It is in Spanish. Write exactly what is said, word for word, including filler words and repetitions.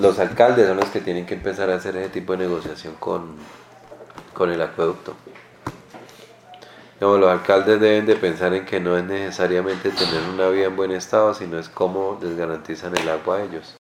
los alcaldes son los que tienen que empezar a hacer ese tipo de negociación con, con el acueducto. Digamos, los alcaldes deben de pensar en que no es necesariamente tener una vía en buen estado, sino es cómo les garantizan el agua a ellos.